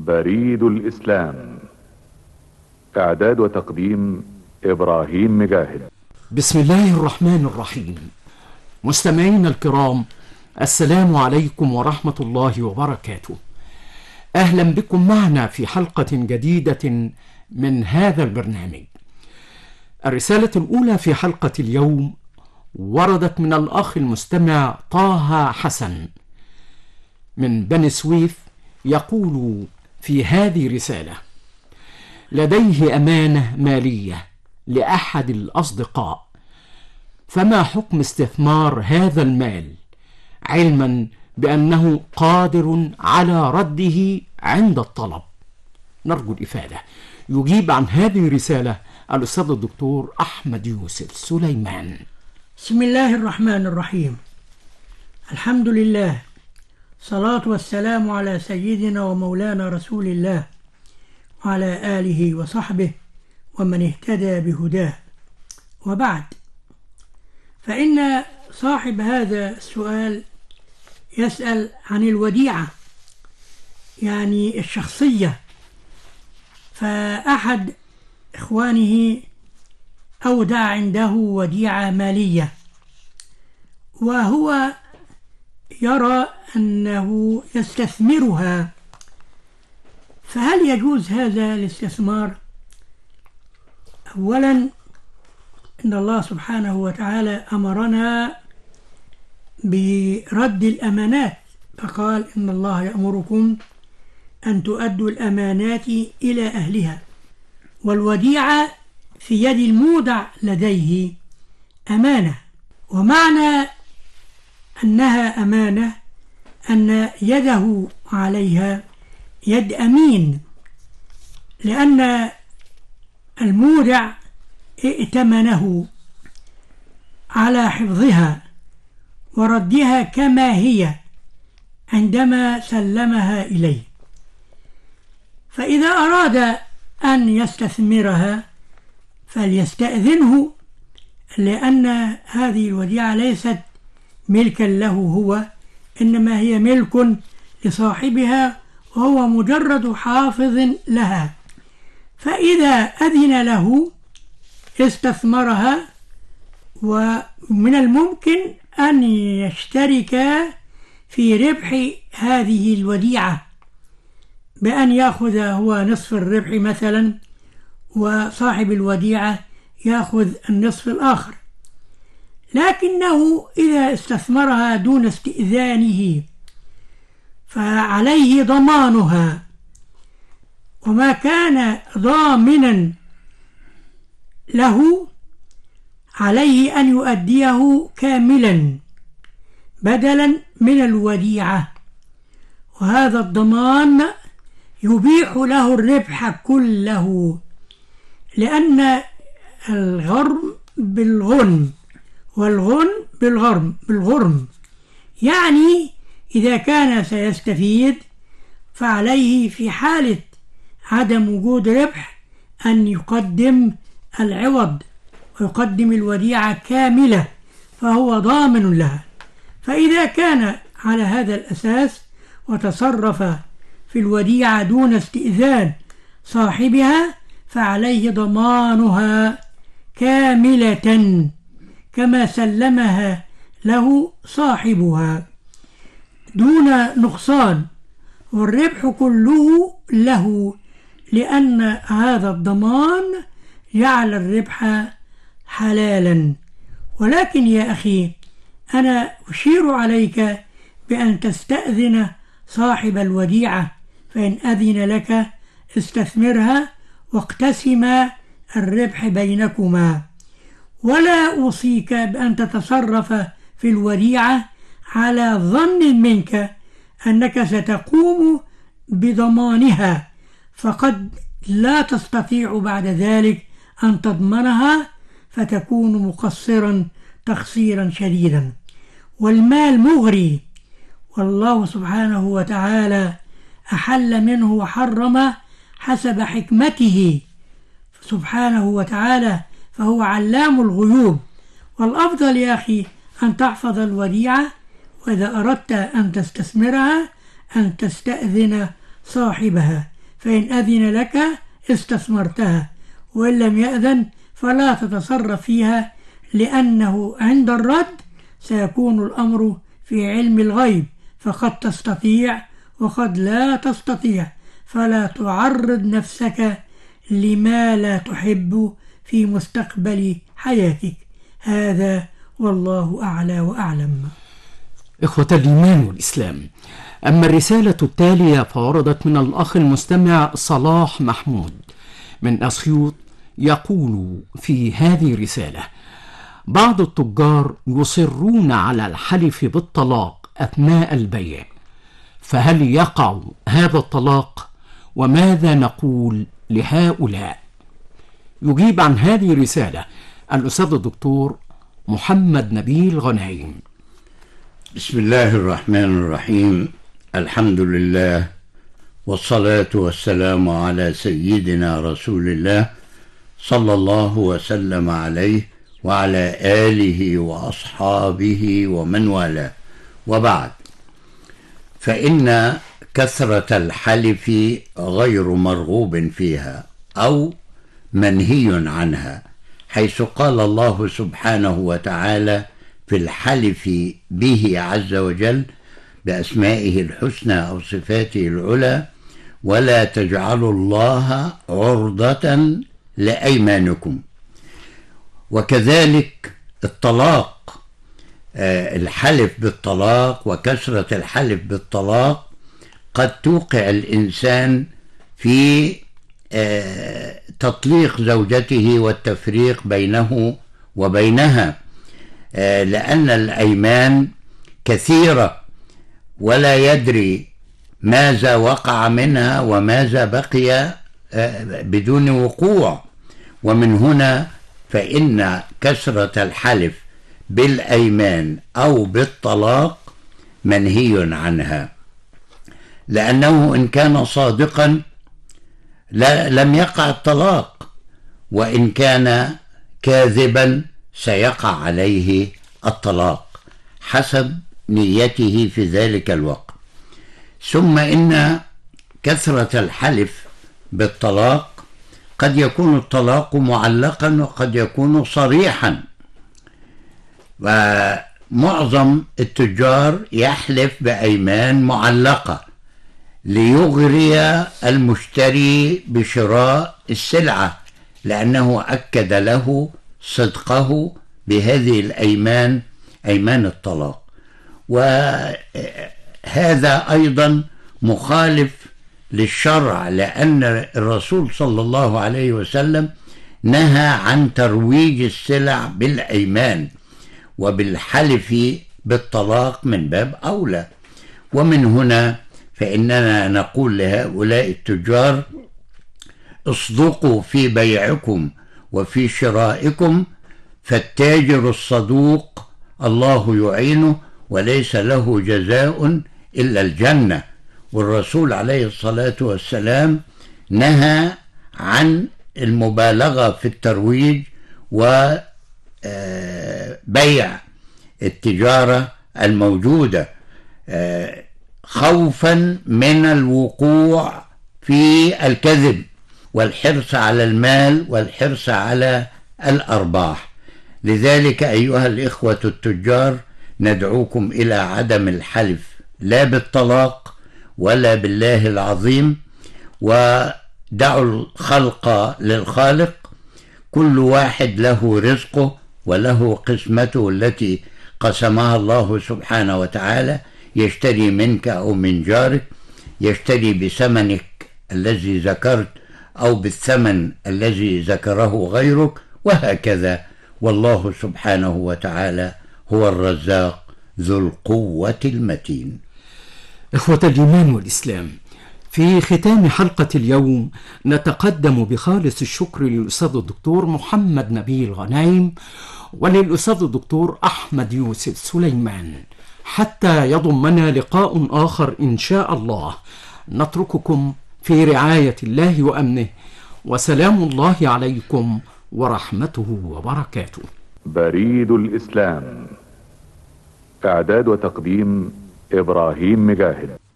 بريد الإسلام. إعداد وتقديم إبراهيم مجاهد. بسم الله الرحمن الرحيم. مستمعينا الكرام، السلام عليكم ورحمة الله وبركاته. أهلا بكم معنا في حلقة جديدة من هذا البرنامج. الرسالة الأولى في حلقة اليوم وردت من الأخ المستمع طه حسن من بني سويف، يقول في هذه رسالة: لديه أمانة مالية لأحد الأصدقاء، فما حكم استثمار هذا المال علما بأنه قادر على رده عند الطلب؟ نرجو الإفادة. يجيب عن هذه الرسالة الأستاذ الدكتور أحمد يوسف سليمان. بسم الله الرحمن الرحيم. الحمد لله، صلاة والسلام على سيدنا ومولانا رسول الله وعلى آله وصحبه ومن اهتدى بهداه، وبعد، فإن صاحب هذا السؤال يسأل عن الوديعة، يعني الشخصية. فأحد إخوانه أودع عنده وديعة مالية، وهو يرى أنه يستثمرها، فهل يجوز هذا الاستثمار؟ أولا، إن الله سبحانه وتعالى أمرنا برد الأمانات، فقال: إن الله يأمركم أن تؤدوا الأمانات إلى أهلها. والوديعة في يد المودع لديه أمانة، ومعنى أنها أمانة أن يده عليها يد أمين، لأن المودع ائتمنه على حفظها وردها كما هي عندما سلمها إليه. فإذا أراد أن يستثمرها فليستأذنه، لأن هذه الوديعة ليست ملكا له هو، إنما هي ملك لصاحبها، وهو مجرد حافظ لها. فإذا أذن له استثمرها، ومن الممكن أن يشترك في ربح هذه الوديعة، بأن يأخذ هو نصف الربح مثلا، وصاحب الوديعة يأخذ النصف الآخر. لكنه إذا استثمرها دون استئذانه فعليه ضمانها، وما كان ضامنا له عليه أن يؤديه كاملا بدلا من الوديعة، وهذا الضمان يبيح له الربح كله، لأن الغرم بالغنم والغنم بالغرم، يعني إذا كان سيستفيد فعليه في حالة عدم وجود ربح أن يقدم العوض ويقدم الوديعة كاملة، فهو ضامن لها. فإذا كان على هذا الأساس وتصرف في الوديعة دون استئذان صاحبها فعليه ضمانها كاملة كما سلمها له صاحبها دون نقصان، والربح كله له، لأن هذا الضمان جعل الربح حلالا. ولكن يا أخي، أنا أشير عليك بأن تستأذن صاحب الوديعة، فإن أذن لك استثمرها واقتسم الربح بينكما. ولا أوصيك بأن تتصرف في الوديعة على ظن منك أنك ستقوم بضمانها، فقد لا تستطيع بعد ذلك أن تضمنها، فتكون مقصرا تقصيرا شديدا. والمال مغري، والله سبحانه وتعالى أحل منه وحرم حسب حكمته سبحانه وتعالى، فهو علام الغيوب. والأفضل يا أخي أن تحفظ الوديعة، وإذا أردت أن تستثمرها أن تستأذن صاحبها، فإن أذن لك استثمرتها، وإن لم يأذن فلا تتصرف فيها، لأنه عند الرد سيكون الأمر في علم الغيب، فقد تستطيع وقد لا تستطيع، فلا تعرض نفسك لما لا تحب في مستقبل حياتك. هذا والله أعلى وأعلم. إخوة الإيمان والإسلام، أما الرسالة التالية فوردت من الأخ المستمع صلاح محمود من أسيوط، يقول في هذه الرسالة: بعض التجار يصرون على الحلف بالطلاق أثناء البيع، فهل يقع هذا الطلاق؟ وماذا نقول لهؤلاء؟ يجيب عن هذه الرسالة الأستاذ الدكتور محمد نبيل غنايم. بسم الله الرحمن الرحيم، الحمد لله والصلاة والسلام على سيدنا رسول الله صلى الله وسلم عليه وعلى آله وأصحابه ومن والاه، وبعد، فإن كثرة الحلف غير مرغوب فيها أو منهي عنها، حيث قال الله سبحانه وتعالى في الحلف به عز وجل بأسمائه الحسنى أو صفاته العلى: ولا تجعلوا الله عرضة لأيمانكم. وكذلك الطلاق، الحلف بالطلاق وكثرة الحلف بالطلاق قد توقع الإنسان في تطليق زوجته والتفريق بينه وبينها، لأن الأيمان كثيرة ولا يدري ماذا وقع منها وماذا بقي بدون وقوع. ومن هنا فإن كثرة الحلف بالأيمان أو بالطلاق منهي عنها، لأنه إن كان صادقا لم يقع الطلاق، وإن كان كاذبا سيقع عليه الطلاق حسب نيته في ذلك الوقت. ثم إن كثرة الحلف بالطلاق قد يكون الطلاق معلقا وقد يكون صريحا، ومعظم التجار يحلف بأيمان معلقة ليغري المشتري بشراء السلعة، لأنه أكد له صدقه بهذه الأيمان، أيمان الطلاق. وهذا أيضا مخالف للشرع، لأن الرسول صلى الله عليه وسلم نهى عن ترويج السلع بالأيمان، وبالحلف بالطلاق من باب أولى. ومن هنا فإننا نقول لهؤلاء التجار: اصدقوا في بيعكم وفي شرائكم، فالتاجر الصدوق الله يعينه وليس له جزاء إلا الجنة. والرسول عليه الصلاة والسلام نهى عن المبالغة في الترويج وبيع التجارة الموجودة خوفا من الوقوع في الكذب والحرص على المال والحرص على الأرباح. لذلك أيها الإخوة التجار، ندعوكم إلى عدم الحلف لا بالطلاق ولا بالله العظيم، ودعوا الخلق للخالق، كل واحد له رزقه وله قسمته التي قسمها الله سبحانه وتعالى، يشتري منك أو من جارك، يشتري بثمنك الذي ذكرت أو بالثمن الذي ذكره غيرك، وهكذا. والله سبحانه وتعالى هو الرزاق ذو القوة المتين. إخوة الإيمان والإسلام، في ختام حلقة اليوم نتقدم بخالص الشكر للأستاذ الدكتور محمد نبيل غنايم وللأستاذ الدكتور أحمد يوسف سليمان. حتى يضمنا لقاء آخر إن شاء الله، نترككم في رعاية الله وأمنه، وسلام الله عليكم ورحمته وبركاته. بريد الإسلام، إعداد وتقديم إبراهيم مجاهد.